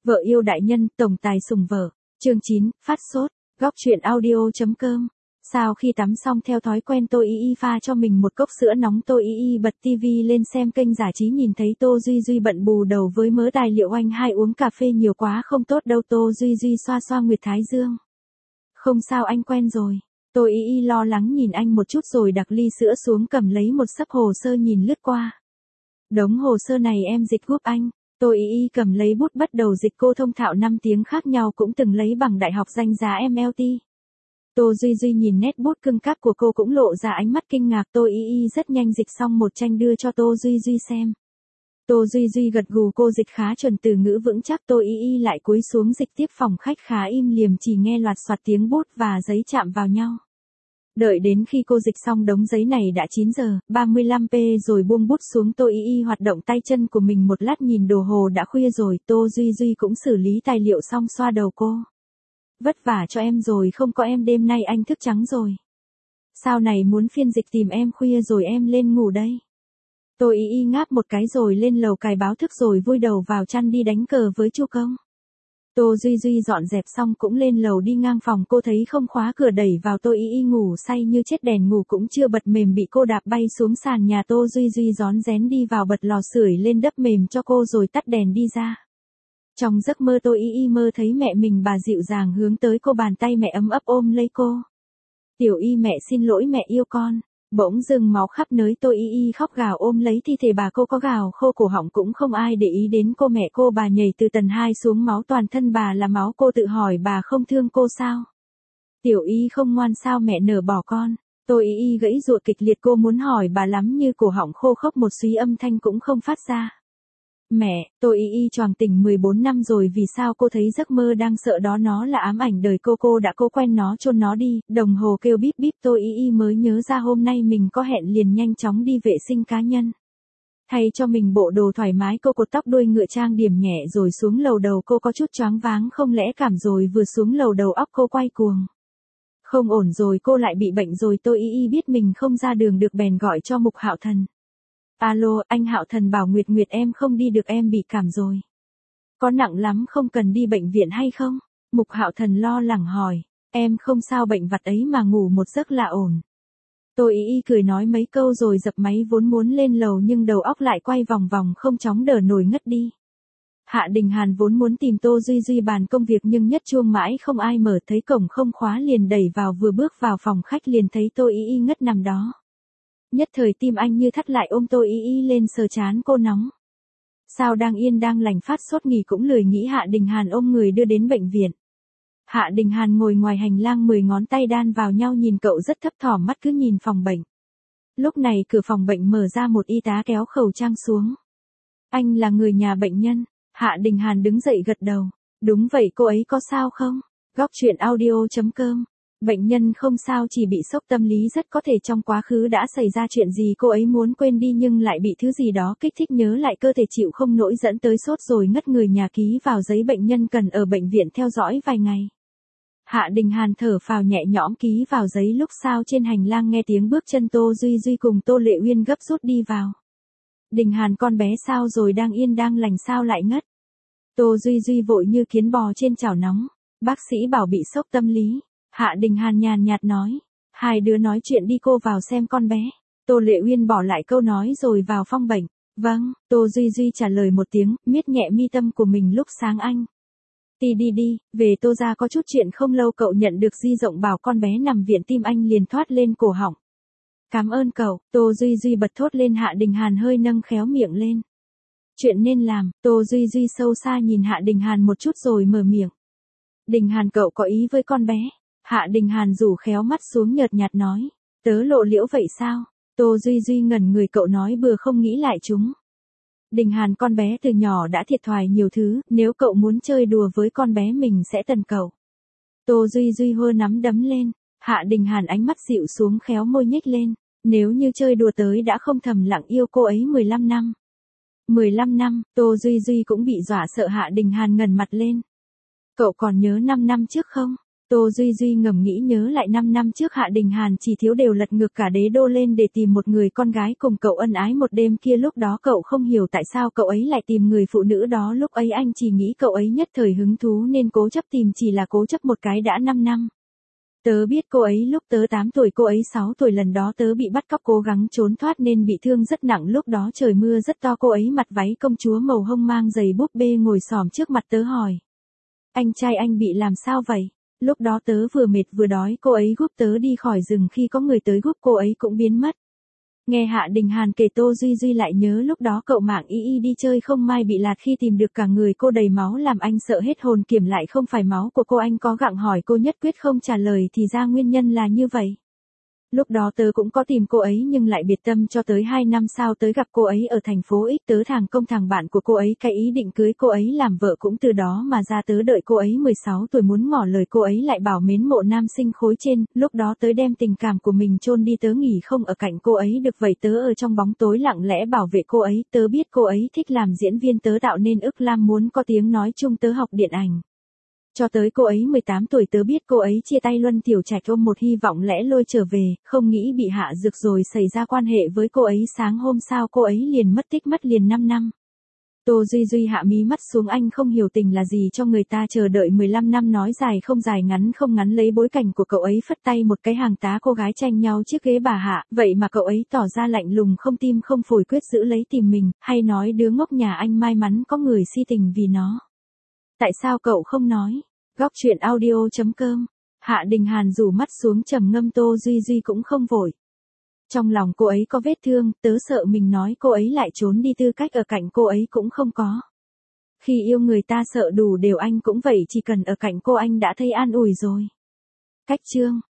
Vợ yêu đại nhân, tổng tài sủng vợ. Chương 9, phát sốt. Góc truyện audio.com. Sau khi tắm xong theo thói quen Tô Y Y pha cho mình một cốc sữa nóng. Tô Y Y bật tivi lên xem kênh giải trí, nhìn thấy Tô Duy Duy bận bù đầu với mớ tài liệu. Anh hai uống cà phê nhiều quá không tốt đâu. Tô Duy Duy xoa xoa nguyệt thái dương. Không sao, anh quen rồi. Tô Y Y lo lắng nhìn anh một chút rồi đặt ly sữa xuống, cầm lấy một xấp hồ sơ nhìn lướt qua. Đống hồ sơ này em dịch giúp anh. Tô Y Y cầm lấy bút bắt đầu dịch. Cô thông thạo 5 tiếng khác nhau, cũng từng lấy bằng đại học danh giá MLT. Tô Duy Duy nhìn nét bút cưng cáp của cô cũng lộ ra ánh mắt kinh ngạc. Tô Y Y rất nhanh dịch xong một tranh đưa cho Tô Duy Duy xem. Tô Duy Duy gật gù, cô dịch khá chuẩn, từ ngữ vững chắc. Tô Y Y lại cúi xuống dịch tiếp. Phòng khách khá im lìm, chỉ nghe loạt soạt tiếng bút và giấy chạm vào nhau. Đợi đến khi cô dịch xong đống giấy này đã 9 giờ 35 rồi buông bút xuống. Tô Y Y hoạt động tay chân của mình một lát, nhìn đồ hồ đã khuya rồi. Tô Duy Duy cũng xử lý tài liệu xong, xoa đầu cô. Vất vả cho em rồi, không có em đêm nay anh thức trắng rồi. Sao này, muốn phiên dịch tìm em khuya rồi em lên ngủ đây. Tô Y Y ngáp một cái rồi lên lầu cài báo thức rồi vui đầu vào chăn đi đánh cờ với Chu Công. Tô Duy Duy dọn dẹp xong cũng lên lầu đi ngang phòng, cô thấy không khóa cửa đẩy vào. Tô Y Y ngủ say như chết, đèn ngủ cũng chưa bật, mềm bị cô đạp bay xuống sàn nhà. Tô Duy Duy rón rén đi vào, bật lò sưởi lên đắp mềm cho cô rồi tắt đèn đi ra. Trong giấc mơ Tô Y Y mơ thấy mẹ mình, bà dịu dàng hướng tới cô, bàn tay mẹ ấm ấp ôm lấy cô. Tiểu Y, mẹ xin lỗi, mẹ yêu con. Bỗng dưng máu khắp nơi, Tô Y Y khóc gào ôm lấy thi thể bà. Cô có gào khô cổ họng cũng không ai để ý đến cô. Mẹ cô, bà nhảy từ tầng 2 xuống, máu toàn thân bà là máu. Cô tự hỏi bà không thương cô sao? Tiểu Y không ngoan sao mẹ nỡ bỏ con? Tô Y Y gãy ruột kịch liệt, cô muốn hỏi bà lắm, như cổ họng khô khốc, một suý âm thanh cũng không phát ra. Mẹ, Tô Y Y choàng tỉnh 14 năm rồi, vì sao cô thấy giấc mơ đang sợ đó nó là ám ảnh đời cô đã cố quen nó, chôn nó đi. Đồng hồ kêu bíp bíp, Tô Y Y mới nhớ ra hôm nay mình có hẹn, liền nhanh chóng đi vệ sinh cá nhân. Thay cho mình bộ đồ thoải mái, cô cột tóc đuôi ngựa, trang điểm nhẹ rồi xuống lầu. Đầu cô có chút choáng váng, không lẽ cảm rồi vừa xuống lầu đầu óc cô quay cuồng. Không ổn rồi, cô lại bị bệnh rồi. Tô Y Y biết mình không ra đường được bèn gọi cho Mục Hạo Thần. Alo, anh Hạo Thần, bảo Nguyệt Nguyệt em không đi được, em bị cảm rồi. Có nặng lắm không, cần đi bệnh viện hay không? Mục Hạo Thần lo lắng hỏi. Em không sao, bệnh vặt ấy mà, ngủ một giấc là ổn. Tô Y Y cười nói mấy câu rồi dập máy, vốn muốn lên lầu nhưng đầu óc lại quay vòng vòng không chóng đỡ nổi, ngất đi. Hạ Đình Hàn vốn muốn tìm Tô Duy Duy bàn công việc nhưng nhất chuông mãi không ai mở, thấy cổng không khóa liền đẩy vào, vừa bước vào phòng khách liền thấy Tô Y Y ngất nằm đó. Nhất thời tim anh như thắt lại, ôm Tô Y Y lên sờ trán cô nóng. Sao đang yên đang lành phát sốt nghỉ cũng lười nghĩ. Hạ Đình Hàn ôm người đưa đến bệnh viện. Hạ Đình Hàn ngồi ngoài hành lang, 10 ngón tay đan vào nhau nhìn cậu rất thấp thỏm, mắt cứ nhìn phòng bệnh. Lúc này cửa phòng bệnh mở ra, một y tá kéo khẩu trang xuống. Anh là người nhà bệnh nhân. Hạ Đình Hàn đứng dậy gật đầu. Đúng vậy, cô ấy có sao không? Góc truyện audio.com. Bệnh nhân không sao, chỉ bị sốc tâm lý, rất có thể trong quá khứ đã xảy ra chuyện gì cô ấy muốn quên đi nhưng lại bị thứ gì đó kích thích nhớ lại, cơ thể chịu không nổi dẫn tới sốt rồi ngất. Người nhà ký vào giấy bệnh nhân cần ở bệnh viện theo dõi vài ngày. Hạ Đình Hàn thở phào nhẹ nhõm ký vào giấy. Lúc sau trên hành lang nghe tiếng bước chân, Tô Duy Duy cùng Tô Lệ Uyên gấp rút đi vào. Đình Hàn, con bé sao rồi, đang yên đang lành sao lại ngất? Tô Duy Duy vội như kiến bò trên chảo nóng. Bác sĩ bảo bị sốc tâm lý. Hạ Đình Hàn nhàn nhạt nói. Hai đứa nói chuyện đi, cô vào xem con bé. Tô Lệ Uyên bỏ lại câu nói rồi vào phòng bệnh. Vâng, Tô Duy Duy trả lời một tiếng, miết nhẹ mi tâm của mình. Lúc sáng anh đi, về Tô ra có chút chuyện, không lâu cậu nhận được di động bảo con bé nằm viện, tim anh liền thoát lên cổ họng. Cảm ơn cậu, Tô Duy Duy bật thốt lên. Hạ Đình Hàn hơi nâng khéo miệng lên. Chuyện nên làm, Tô Duy Duy sâu xa nhìn Hạ Đình Hàn một chút rồi mở miệng. Đình Hàn, cậu có ý với con bé? Hạ Đình Hàn rủ khéo mắt xuống, nhợt nhạt nói. Tớ lộ liễu vậy sao? Tô Duy Duy ngẩn người, cậu nói bừa không nghĩ lại chúng. Đình Hàn, con bé từ nhỏ đã thiệt thòi nhiều thứ, nếu cậu muốn chơi đùa với con bé mình sẽ tần cậu. Tô Duy Duy hơ nắm đấm lên. Hạ Đình Hàn ánh mắt dịu xuống, khéo môi nhếch lên. Nếu như chơi đùa tới đã không thầm lặng yêu cô ấy 15 năm. 15 năm, Tô Duy Duy cũng bị dọa sợ. Hạ Đình Hàn ngẩng mặt lên. Cậu còn nhớ 5 năm trước không? Tô Duy Duy ngầm nghĩ nhớ lại 5 năm trước Hạ Đình Hàn chỉ thiếu đều lật ngược cả đế đô lên để tìm một người con gái cùng cậu ân ái một đêm kia, lúc đó cậu không hiểu tại sao cậu ấy lại tìm người phụ nữ đó, lúc ấy anh chỉ nghĩ cậu ấy nhất thời hứng thú nên cố chấp tìm, chỉ là cố chấp một cái đã 5 năm. Tớ biết cô ấy lúc tớ 8 tuổi, cô ấy 6 tuổi, lần đó tớ bị bắt cóc cố gắng trốn thoát nên bị thương rất nặng, lúc đó trời mưa rất to, cô ấy mặc váy công chúa màu hông mang giày búp bê ngồi xổm trước mặt tớ hỏi. Anh trai anh bị làm sao vậy? Lúc đó tớ vừa mệt vừa đói, cô ấy giúp tớ đi khỏi rừng, khi có người tới giúp cô ấy cũng biến mất. Nghe Hạ Đình Hàn kể Tô Duy Duy lại nhớ lúc đó cậu mạng y đi chơi không may bị lạt, khi tìm được cả người cô đầy máu làm anh sợ hết hồn, kiểm lại không phải máu của cô, anh có gặng hỏi cô nhất quyết không trả lời, thì ra nguyên nhân là như vậy. Lúc đó tớ cũng có tìm cô ấy nhưng lại biệt tâm, cho tới 2 năm sau tới gặp cô ấy ở thành phố X, tớ thằng công thằng bạn của cô ấy cái ý định cưới cô ấy làm vợ, cũng từ đó mà ra tớ đợi cô ấy 16 tuổi muốn ngỏ lời, cô ấy lại bảo mến mộ nam sinh khối trên, lúc đó tớ đem tình cảm của mình chôn đi, tớ nghỉ không ở cạnh cô ấy được, vậy tớ ở trong bóng tối lặng lẽ bảo vệ cô ấy, tớ biết cô ấy thích làm diễn viên, tớ tạo nên ức lam muốn có tiếng nói chung, tớ học điện ảnh. Cho tới cô ấy 18 tuổi tớ biết cô ấy chia tay Luân Tiểu Trạch, ôm một hy vọng lẽ loi trở về, không nghĩ bị hạ dược rồi xảy ra quan hệ với cô ấy, sáng hôm sau cô ấy liền mất tích, mất liền 5 năm. Tô Duy Duy hạ mí mắt xuống, anh không hiểu tình là gì cho người ta chờ đợi 15 năm, nói dài không dài, ngắn không ngắn, lấy bối cảnh của cậu ấy phất tay một cái, hàng tá cô gái tranh nhau chiếc ghế bà Hạ, vậy mà cậu ấy tỏ ra lạnh lùng không tim không phổi, quyết giữ lấy tìm mình, hay nói đứa ngốc nhà anh may mắn có người si tình vì nó. Tại sao cậu không nói? Góc truyện audio.com. Hạ Đình Hàn rủ mắt xuống trầm ngâm, Tô Duy Duy cũng không vội. Trong lòng cô ấy có vết thương, tớ sợ mình nói cô ấy lại trốn đi, tư cách ở cạnh cô ấy cũng không có. Khi yêu người ta sợ đủ đều, anh cũng vậy, chỉ cần ở cạnh cô anh đã thấy an ủi rồi. Cách chương